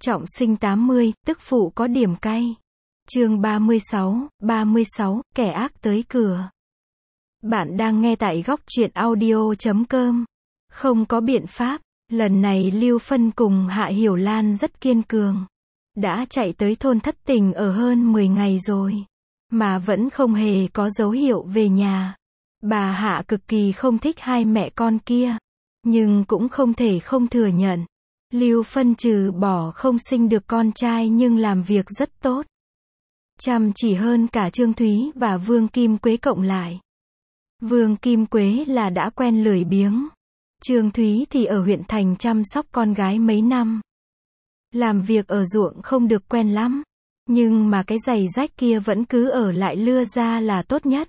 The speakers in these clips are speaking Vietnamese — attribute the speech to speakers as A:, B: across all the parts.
A: Trọng sinh 80, tức phụ có điểm cay. Chương 36, kẻ ác tới cửa. Bạn đang nghe tại góc truyện audio.com. Không có biện pháp, lần này Lưu Phân cùng Hạ Hiểu Lan rất kiên cường. Đã chạy tới thôn Thất Tình ở hơn 10 ngày rồi, mà vẫn không hề có dấu hiệu về nhà. Bà Hạ cực kỳ không thích hai mẹ con kia, nhưng cũng không thể không thừa nhận. Lưu Phân trừ bỏ không sinh được con trai nhưng làm việc rất tốt. Chăm chỉ hơn cả Trương Thúy và Vương Kim Quế cộng lại. Vương Kim Quế là đã quen lười biếng. Trương Thúy thì ở huyện thành chăm sóc con gái mấy năm. Làm việc ở ruộng không được quen lắm. Nhưng mà cái giày rách kia vẫn cứ ở lại lưa ra là tốt nhất.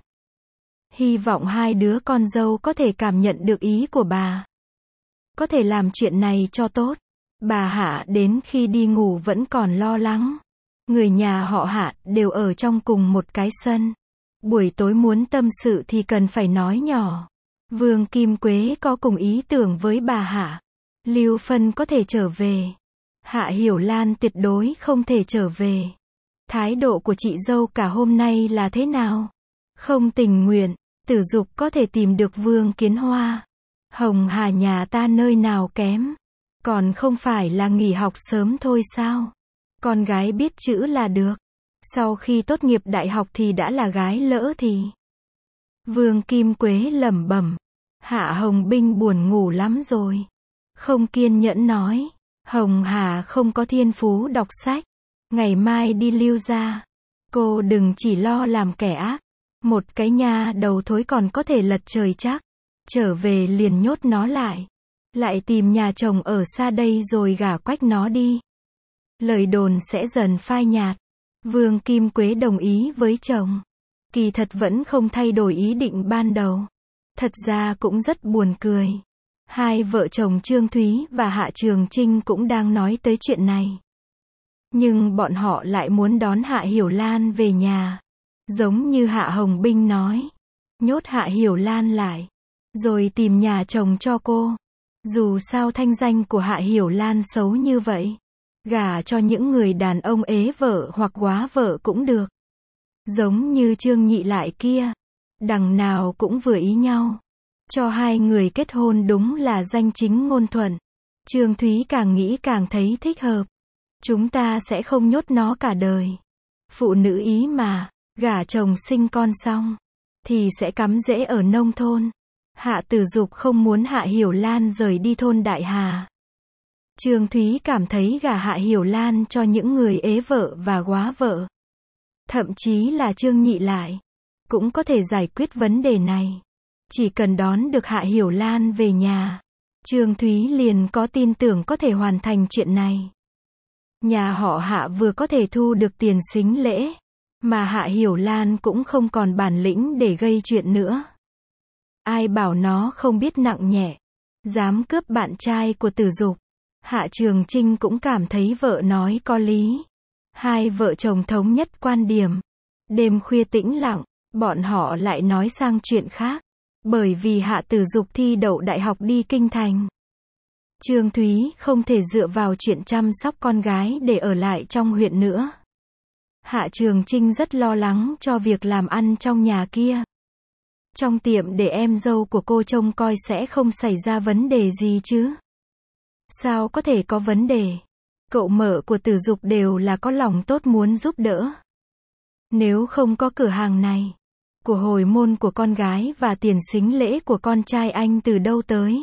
A: Hy vọng hai đứa con dâu có thể cảm nhận được ý của bà. Có thể làm chuyện này cho tốt. Bà Hạ đến khi đi ngủ vẫn còn lo lắng. Người nhà họ Hạ đều ở trong cùng một cái sân. Buổi tối muốn tâm sự thì cần phải nói nhỏ. Vương Kim Quế có cùng ý tưởng với bà Hạ. Lưu Phân có thể trở về. Hạ Hiểu Lan tuyệt đối không thể trở về. Thái độ của chị dâu cả hôm nay là thế nào? Không tình nguyện. Tử Dục có thể tìm được Vương Kiến Hoa. Hồng Hà nhà ta nơi nào kém? Còn không phải là nghỉ học sớm thôi sao? Con gái biết chữ là được. Sau khi tốt nghiệp đại học thì đã là gái lỡ thì. Vương Kim Quế lẩm bẩm. Hạ Hồng Binh buồn ngủ lắm rồi. Không kiên nhẫn nói. Hồng Hà không có thiên phú đọc sách. Ngày mai đi Lưu gia. Cô đừng chỉ lo làm kẻ ác. Một cái nha đầu thối còn có thể lật trời chắc. Trở về liền nhốt nó lại. Lại tìm nhà chồng ở xa đây rồi gả quách nó đi. Lời đồn sẽ dần phai nhạt. Vương Kim Quế đồng ý với chồng. Kỳ thật vẫn không thay đổi ý định ban đầu. Thật ra cũng rất buồn cười. Hai vợ chồng Trương Thúy và Hạ Trường Trinh cũng đang nói tới chuyện này. Nhưng bọn họ lại muốn đón Hạ Hiểu Lan về nhà. Giống như Hạ Hồng Binh nói. Nhốt Hạ Hiểu Lan lại. Rồi tìm nhà chồng cho cô. Dù sao thanh danh của Hạ Hiểu Lan xấu như vậy. Gả cho những người đàn ông ế vợ hoặc góa vợ cũng được. Giống như Trương Nhị Lại kia. Đằng nào cũng vừa ý nhau. Cho hai người kết hôn đúng là danh chính ngôn thuận. Trương Thúy càng nghĩ càng thấy thích hợp. Chúng ta sẽ không nhốt nó cả đời. Phụ nữ ý mà, gả chồng sinh con xong, thì sẽ cắm rễ ở nông thôn. Hạ Tử Dục không muốn Hạ Hiểu Lan rời đi thôn Đại Hà. Trương Thúy cảm thấy gả Hạ Hiểu Lan cho những người ế vợ và góa vợ. Thậm chí là Trương Nhị Lại. Cũng có thể giải quyết vấn đề này. Chỉ cần đón được Hạ Hiểu Lan về nhà. Trương Thúy liền có tin tưởng có thể hoàn thành chuyện này. Nhà họ Hạ vừa có thể thu được tiền sính lễ. Mà Hạ Hiểu Lan cũng không còn bản lĩnh để gây chuyện nữa. Ai bảo nó không biết nặng nhẹ. Dám cướp bạn trai của Tử Dục. Hạ Trường Trinh cũng cảm thấy vợ nói có lý. Hai vợ chồng thống nhất quan điểm. Đêm khuya tĩnh lặng, bọn họ lại nói sang chuyện khác. Bởi vì Hạ Tử Dục thi đậu đại học đi kinh thành. Trương Thúy không thể dựa vào chuyện chăm sóc con gái để ở lại trong huyện nữa. Hạ Trường Trinh rất lo lắng cho việc làm ăn trong nhà kia. Trong tiệm để em dâu của cô trông coi sẽ không xảy ra vấn đề gì chứ? Sao có thể có vấn đề? Cậu mở của Tử Dục đều là có lòng tốt muốn giúp đỡ. Nếu không có cửa hàng này, của hồi môn của con gái và tiền sính lễ của con trai anh từ đâu tới?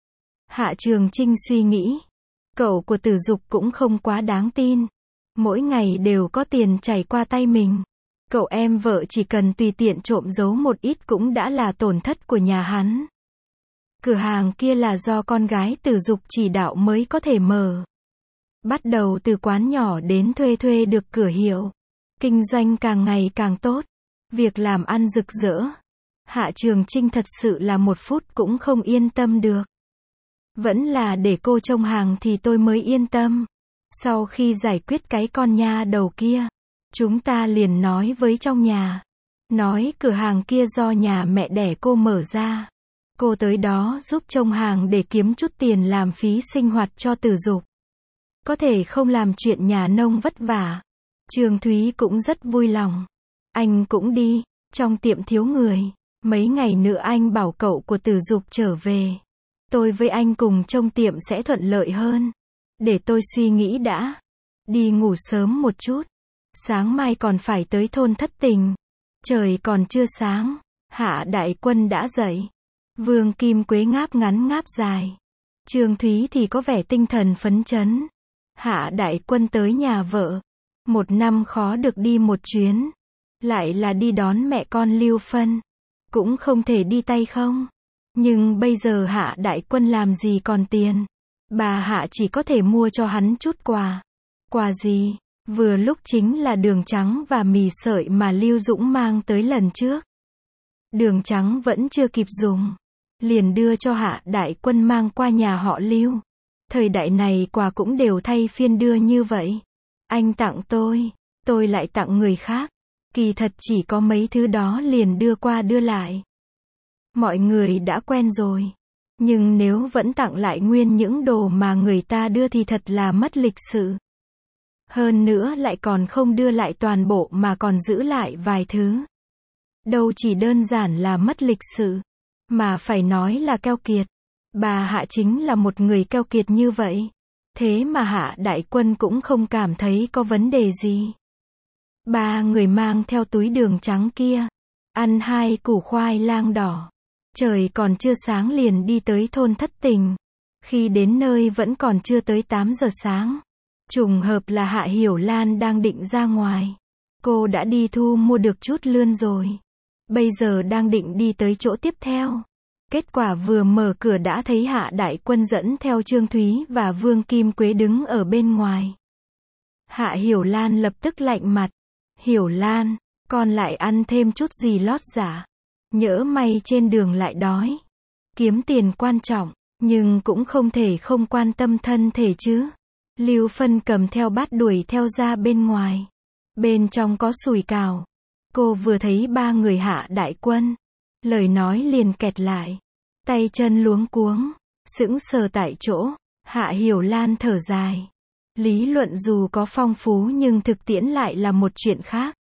A: Hạ Trường Trinh suy nghĩ. Cậu của Tử Dục cũng không quá đáng tin. Mỗi ngày đều có tiền chảy qua tay mình. Cậu em vợ chỉ cần tùy tiện trộm giấu một ít cũng đã là tổn thất của nhà hắn. Cửa hàng kia là do con gái Tử Dục chỉ đạo mới có thể mở. Bắt đầu từ quán nhỏ đến thuê được cửa hiệu. Kinh doanh càng ngày càng tốt. Việc làm ăn rực rỡ. Hạ Trường Trinh thật sự là một phút cũng không yên tâm được. Vẫn là để cô trông hàng thì tôi mới yên tâm. Sau khi giải quyết cái con nha đầu kia, chúng ta liền nói với trong nhà. Nói cửa hàng kia do nhà mẹ đẻ cô mở ra. Cô tới đó giúp trông hàng để kiếm chút tiền làm phí sinh hoạt cho Tử Dục. có thể không làm chuyện nhà nông vất vả. Trương Thúy cũng rất vui lòng. Anh cũng đi, trong tiệm thiếu người. Mấy ngày nữa anh bảo cậu của Tử Dục trở về. Tôi với anh cùng trông tiệm sẽ thuận lợi hơn. Để tôi suy nghĩ đã. Đi ngủ sớm một chút. Sáng mai còn phải tới thôn Thất Tình. Trời còn chưa sáng. Hạ Đại Quân đã dậy. Vương Kim Quế ngáp ngắn ngáp dài. Trương Thúy thì có vẻ tinh thần phấn chấn. Hạ Đại Quân tới nhà vợ. Một năm khó được đi một chuyến. Lại là đi đón mẹ con Lưu Phân. Cũng không thể đi tay không. Nhưng bây giờ Hạ Đại Quân làm gì còn tiền. Bà Hạ chỉ có thể mua cho hắn chút quà. Quà gì? Vừa lúc chính là đường trắng và mì sợi mà Lưu Dũng mang tới lần trước. Đường trắng vẫn chưa kịp dùng. Liền đưa cho Hạ Đại Quân mang qua nhà họ Lưu. Thời đại này quà cũng đều thay phiên đưa như vậy. Anh tặng tôi lại tặng người khác. Kỳ thật chỉ có mấy thứ đó liền đưa qua đưa lại. Mọi người đã quen rồi. Nhưng nếu vẫn tặng lại nguyên những đồ mà người ta đưa thì thật là mất lịch sự. Hơn nữa lại còn không đưa lại toàn bộ mà còn giữ lại vài thứ. Đâu chỉ đơn giản là mất lịch sự, mà phải nói là keo kiệt. Bà Hạ chính là một người keo kiệt như vậy. Thế mà Hạ Đại Quân cũng không cảm thấy có vấn đề gì. Ba người mang theo túi đường trắng kia. Ăn 2 củ khoai lang đỏ. Trời còn chưa sáng liền đi tới thôn Thất Tình. Khi đến nơi vẫn còn chưa tới 8 giờ sáng. Trùng hợp là Hạ Hiểu Lan đang định ra ngoài. Cô đã đi thu mua được chút lươn rồi. Bây giờ đang định đi tới chỗ tiếp theo. Kết quả vừa mở cửa đã thấy Hạ Đại Quân dẫn theo Trương Thúy và Vương Kim Quế đứng ở bên ngoài. Hạ Hiểu Lan lập tức lạnh mặt. Hiểu Lan, con lại ăn thêm chút gì lót giả. Nhỡ may trên đường lại đói. Kiếm tiền quan trọng, nhưng cũng không thể không quan tâm thân thể chứ. Lưu Phân cầm theo bát đuổi theo ra bên ngoài. Bên trong có sủi cảo. Cô vừa thấy ba người Hạ Đại Quân. Lời nói liền kẹt lại. Tay chân luống cuống. Sững sờ tại chỗ. Hạ Hiểu Lan thở dài. Lý luận dù có phong phú nhưng thực tiễn lại là một chuyện khác.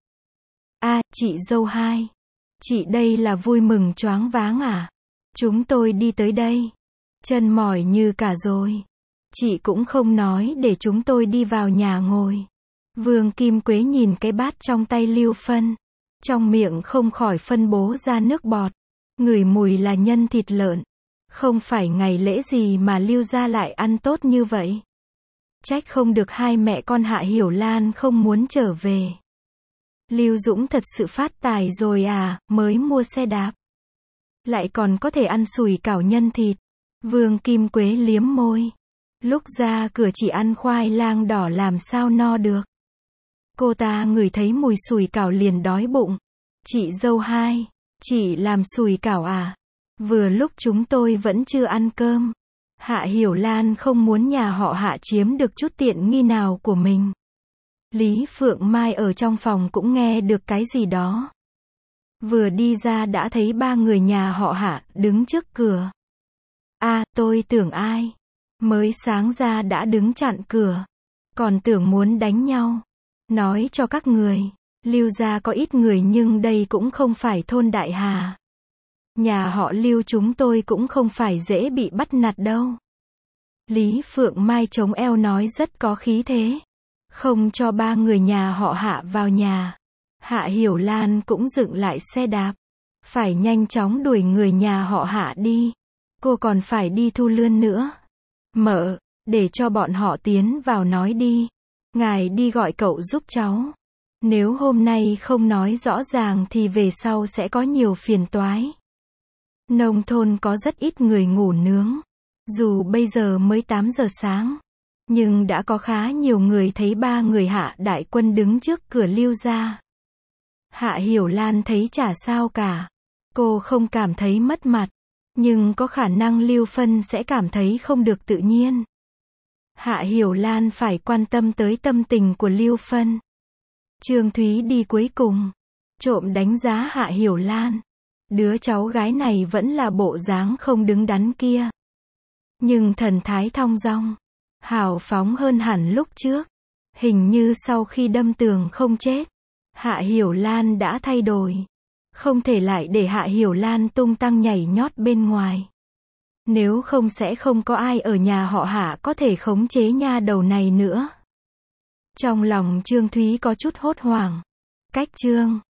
A: Chị dâu hai. Chị đây là vui mừng choáng váng à? Chúng tôi đi tới đây. Chân mỏi như cả rồi. Chị cũng không nói để chúng tôi đi vào nhà ngồi. Vương Kim Quế nhìn cái bát trong tay Lưu Phân. Trong miệng không khỏi phân bố ra nước bọt. Ngửi mùi là nhân thịt lợn. Không phải ngày lễ gì mà Lưu gia lại ăn tốt như vậy. Trách không được hai mẹ con Hạ Hiểu Lan không muốn trở về. Lưu Dũng thật sự phát tài rồi à, mới mua xe đạp. Lại còn có thể ăn sủi cảo nhân thịt. Vương Kim Quế liếm môi. Lúc ra cửa chỉ ăn khoai lang đỏ làm sao no được. Cô ta ngửi thấy mùi sủi cảo liền đói bụng. Chị dâu hai, chị làm sủi cảo à? Vừa lúc chúng tôi vẫn chưa ăn cơm. Hạ Hiểu Lan không muốn nhà họ Hạ chiếm được chút tiện nghi nào của mình. Lý Phượng Mai ở trong phòng cũng nghe được cái gì đó. Vừa đi ra đã thấy ba người nhà họ Hạ đứng trước cửa. Tôi tưởng ai? Mới sáng ra đã đứng chặn cửa. Còn tưởng muốn đánh nhau. Nói cho các người, Lưu gia có ít người nhưng đây cũng không phải thôn Đại Hà. Nhà họ Lưu chúng tôi cũng không phải dễ bị bắt nạt đâu. Lý Phượng Mai chống eo nói rất có khí thế. Không cho ba người nhà họ Hạ vào nhà. Hạ Hiểu Lan cũng dựng lại xe đạp. Phải nhanh chóng đuổi người nhà họ Hạ đi. Cô còn phải đi thu lươn nữa. Mợ, để cho bọn họ tiến vào nói đi. Ngài đi gọi cậu giúp cháu. Nếu hôm nay không nói rõ ràng thì về sau sẽ có nhiều phiền toái. Nông thôn có rất ít người ngủ nướng. Dù bây giờ mới 8 giờ sáng. Nhưng đã có khá nhiều người thấy ba người Hạ Đại Quân đứng trước cửa Lưu gia. Hạ Hiểu Lan thấy chả sao cả. Cô không cảm thấy mất mặt. Nhưng có khả năng Lưu Phân sẽ cảm thấy không được tự nhiên. Hạ Hiểu Lan phải quan tâm tới tâm tình của Lưu Phân. Trương Thúy đi cuối cùng. Trộm đánh giá Hạ Hiểu Lan. Đứa cháu gái này vẫn là bộ dáng không đứng đắn kia. Nhưng thần thái thong dong. hào phóng hơn hẳn lúc trước. Hình như sau khi đâm tường không chết, Hạ Hiểu Lan đã thay đổi. Không thể lại để Hạ Hiểu Lan tung tăng nhảy nhót bên ngoài. Nếu không sẽ không có ai ở nhà họ Hạ có thể khống chế nha đầu này nữa. Trong lòng Trương Thúy có chút hốt hoảng. Cách chương